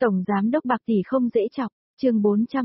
Tổng giám đốc Bạc tỷ không dễ chọc, chương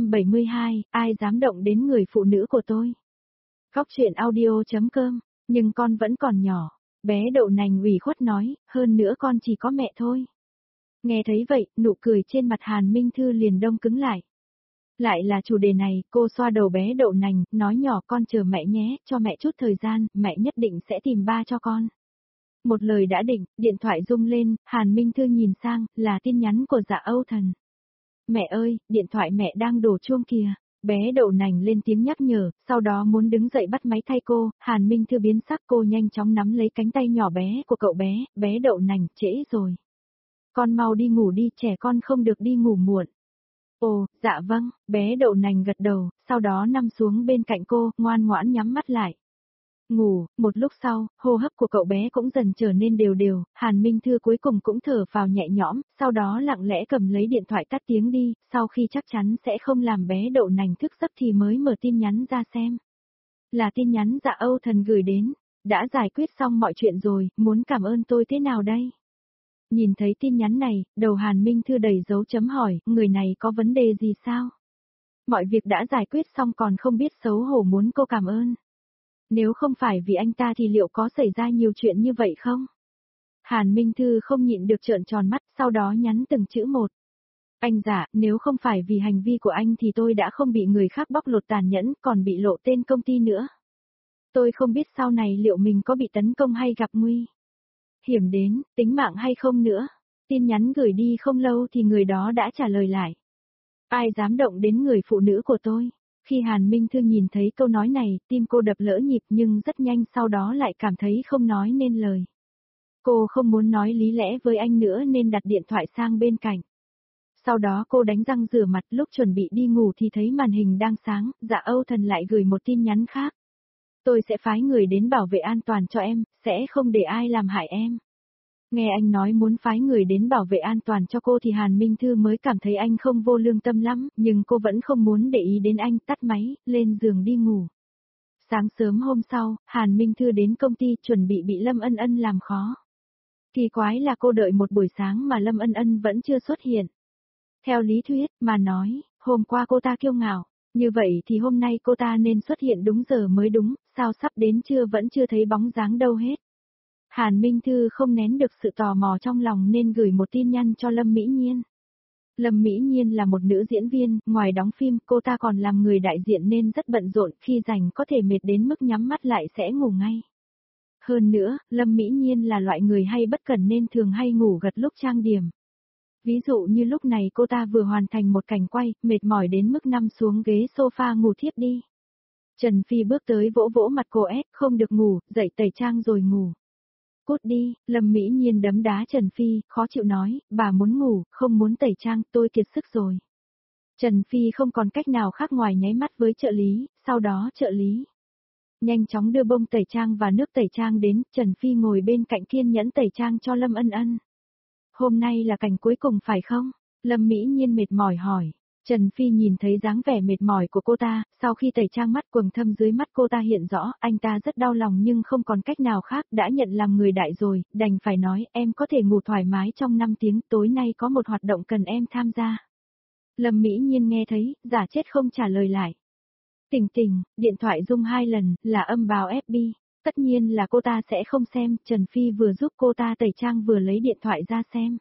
472, ai dám động đến người phụ nữ của tôi. Góc truyện audio.com, nhưng con vẫn còn nhỏ, bé đậu nành ủy khuất nói, hơn nữa con chỉ có mẹ thôi. Nghe thấy vậy, nụ cười trên mặt Hàn Minh Thư liền đông cứng lại. Lại là chủ đề này, cô xoa đầu bé đậu nành, nói nhỏ con chờ mẹ nhé, cho mẹ chút thời gian, mẹ nhất định sẽ tìm ba cho con. Một lời đã định, điện thoại rung lên, Hàn Minh Thư nhìn sang, là tin nhắn của Dạ Âu Thần. Mẹ ơi, điện thoại mẹ đang đổ chuông kìa. Bé đậu nành lên tiếng nhắc nhở, sau đó muốn đứng dậy bắt máy thay cô, Hàn Minh Thư biến sắc, cô nhanh chóng nắm lấy cánh tay nhỏ bé của cậu bé, bé đậu nành, trễ rồi. Con mau đi ngủ đi, trẻ con không được đi ngủ muộn. Ồ, dạ vâng, bé đậu nành gật đầu, sau đó nằm xuống bên cạnh cô, ngoan ngoãn nhắm mắt lại. Ngủ, một lúc sau, hô hấp của cậu bé cũng dần trở nên đều đều, Hàn Minh Thư cuối cùng cũng thở vào nhẹ nhõm, sau đó lặng lẽ cầm lấy điện thoại tắt tiếng đi, sau khi chắc chắn sẽ không làm bé đậu nành thức giấc thì mới mở tin nhắn ra xem. Là tin nhắn Dạ Âu Thần gửi đến, đã giải quyết xong mọi chuyện rồi, muốn cảm ơn tôi thế nào đây? Nhìn thấy tin nhắn này, đầu Hàn Minh Thư đầy dấu chấm hỏi, người này có vấn đề gì sao? Mọi việc đã giải quyết xong còn không biết xấu hổ muốn cô cảm ơn. Nếu không phải vì anh ta thì liệu có xảy ra nhiều chuyện như vậy không? Hàn Minh Thư không nhịn được trợn tròn mắt, sau đó nhắn từng chữ một. Anh dạ, nếu không phải vì hành vi của anh thì tôi đã không bị người khác bóc lột tàn nhẫn, còn bị lộ tên công ty nữa. Tôi không biết sau này liệu mình có bị tấn công hay gặp nguy hiểm đến, tính mạng hay không nữa. Tin nhắn gửi đi không lâu thì người đó đã trả lời lại. Ai dám động đến người phụ nữ của tôi? Khi Hàn Minh Thư nhìn thấy câu nói này, tim cô đập lỡ nhịp nhưng rất nhanh sau đó lại cảm thấy không nói nên lời. Cô không muốn nói lý lẽ với anh nữa nên đặt điện thoại sang bên cạnh. Sau đó cô đánh răng rửa mặt, lúc chuẩn bị đi ngủ thì thấy màn hình đang sáng, Dạ Âu Thần lại gửi một tin nhắn khác. Tôi sẽ phái người đến bảo vệ an toàn cho em, sẽ không để ai làm hại em. Nghe anh nói muốn phái người đến bảo vệ an toàn cho cô thì Hàn Minh Thư mới cảm thấy anh không vô lương tâm lắm, nhưng cô vẫn không muốn để ý đến anh, tắt máy, lên giường đi ngủ. Sáng sớm hôm sau, Hàn Minh Thư đến công ty chuẩn bị Lâm Ân Ân làm khó. Kỳ quái là cô đợi một buổi sáng mà Lâm Ân Ân vẫn chưa xuất hiện. Theo lý thuyết mà nói, hôm qua cô ta kiêu ngạo, như vậy thì hôm nay cô ta nên xuất hiện đúng giờ mới đúng, sao sắp đến trưa vẫn chưa thấy bóng dáng đâu hết. Hàn Minh Thư không nén được sự tò mò trong lòng nên gửi một tin nhắn cho Lâm Mỹ Nhiên. Lâm Mỹ Nhiên là một nữ diễn viên, ngoài đóng phim cô ta còn làm người đại diện nên rất bận rộn, khi rảnh có thể mệt đến mức nhắm mắt lại sẽ ngủ ngay. Hơn nữa, Lâm Mỹ Nhiên là loại người hay bất cẩn nên thường hay ngủ gật lúc trang điểm. Ví dụ như lúc này cô ta vừa hoàn thành một cảnh quay, mệt mỏi đến mức nằm xuống ghế sofa ngủ thiếp đi. Trần Phi bước tới vỗ vỗ mặt cô ép, không được ngủ, dậy tẩy trang rồi ngủ. Cút đi, Lâm Mỹ Nhiên đấm đá Trần Phi, khó chịu nói, bà muốn ngủ, không muốn tẩy trang, tôi kiệt sức rồi. Trần Phi không còn cách nào khác ngoài nháy mắt với trợ lý, sau đó trợ lý nhanh chóng đưa bông tẩy trang và nước tẩy trang đến, Trần Phi ngồi bên cạnh kiên nhẫn tẩy trang cho Lâm Ân Ân. Hôm nay là cảnh cuối cùng phải không? Lâm Mỹ Nhiên mệt mỏi hỏi. Trần Phi nhìn thấy dáng vẻ mệt mỏi của cô ta, sau khi tẩy trang mắt quầng thâm dưới mắt cô ta hiện rõ, anh ta rất đau lòng nhưng không còn cách nào khác, đã nhận làm người đại rồi, đành phải nói, em có thể ngủ thoải mái trong 5 tiếng, tối nay có một hoạt động cần em tham gia. Lâm Mỹ Nhiên nghe thấy, giả chết không trả lời lại. Tỉnh tỉnh, điện thoại rung 2 lần, là âm báo FB. Tất nhiên là cô ta sẽ không xem, Trần Phi vừa giúp cô ta tẩy trang vừa lấy điện thoại ra xem.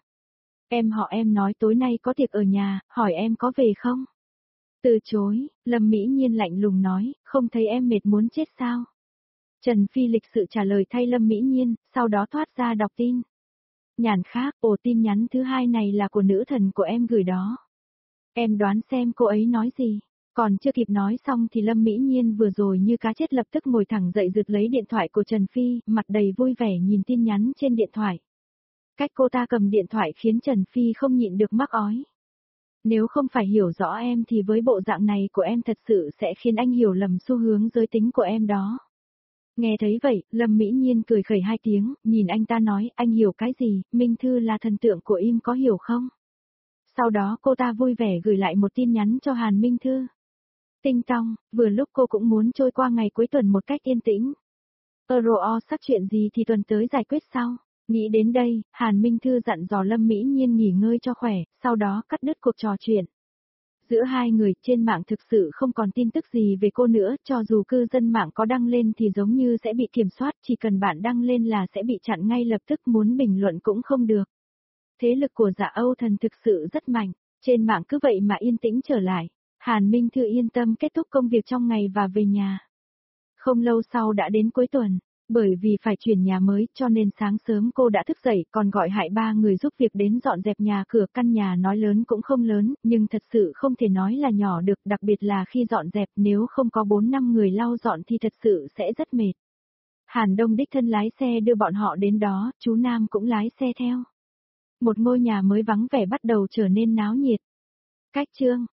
Em nói tối nay có tiệc ở nhà, hỏi em có về không? Từ chối, Lâm Mỹ Nhiên lạnh lùng nói, không thấy em mệt muốn chết sao? Trần Phi lịch sự trả lời thay Lâm Mỹ Nhiên, sau đó thoát ra đọc tin. Nhàn khác, tin nhắn thứ hai này là của nữ thần của em gửi đó. Em đoán xem cô ấy nói gì? Còn chưa kịp nói xong thì Lâm Mỹ Nhiên vừa rồi như cá chết lập tức ngồi thẳng dậy rượt lấy điện thoại của Trần Phi, mặt đầy vui vẻ nhìn tin nhắn trên điện thoại. Cách cô ta cầm điện thoại khiến Trần Phi không nhịn được mắc ói. Nếu không phải hiểu rõ em thì với bộ dạng này của em thật sự sẽ khiến anh hiểu lầm xu hướng giới tính của em đó. Nghe thấy vậy, Lâm Mỹ Nhiên cười khẩy 2 tiếng, nhìn anh ta nói, anh hiểu cái gì, Minh Thư là thần tượng của em có hiểu không? Sau đó cô ta vui vẻ gửi lại một tin nhắn cho Hàn Minh Thư. Tinh tong, vừa lúc cô cũng muốn trôi qua ngày cuối tuần một cách yên tĩnh. Sắc chuyện gì thì tuần tới giải quyết sau. Nghĩ đến đây, Hàn Minh Thư dặn dò Lâm Mỹ Nhiên nghỉ ngơi cho khỏe, sau đó cắt đứt cuộc trò chuyện. Giữa hai người trên mạng thực sự không còn tin tức gì về cô nữa, cho dù cư dân mạng có đăng lên thì giống như sẽ bị kiểm soát, chỉ cần bạn đăng lên là sẽ bị chặn ngay lập tức, muốn bình luận cũng không được. Thế lực của Dạ Âu Thần thực sự rất mạnh, trên mạng cứ vậy mà yên tĩnh trở lại. Hàn Minh Thư yên tâm kết thúc công việc trong ngày và về nhà. Không lâu sau đã đến cuối tuần, bởi vì phải chuyển nhà mới cho nên sáng sớm cô đã thức dậy còn gọi hại 3 người giúp việc đến dọn dẹp nhà cửa. Căn nhà nói lớn cũng không lớn, nhưng thật sự không thể nói là nhỏ được, đặc biệt là khi dọn dẹp nếu không có 4-5 người lau dọn thì thật sự sẽ rất mệt. Hàn Đông đích thân lái xe đưa bọn họ đến đó, chú Nam cũng lái xe theo. Một ngôi nhà mới vắng vẻ bắt đầu trở nên náo nhiệt. Cách chương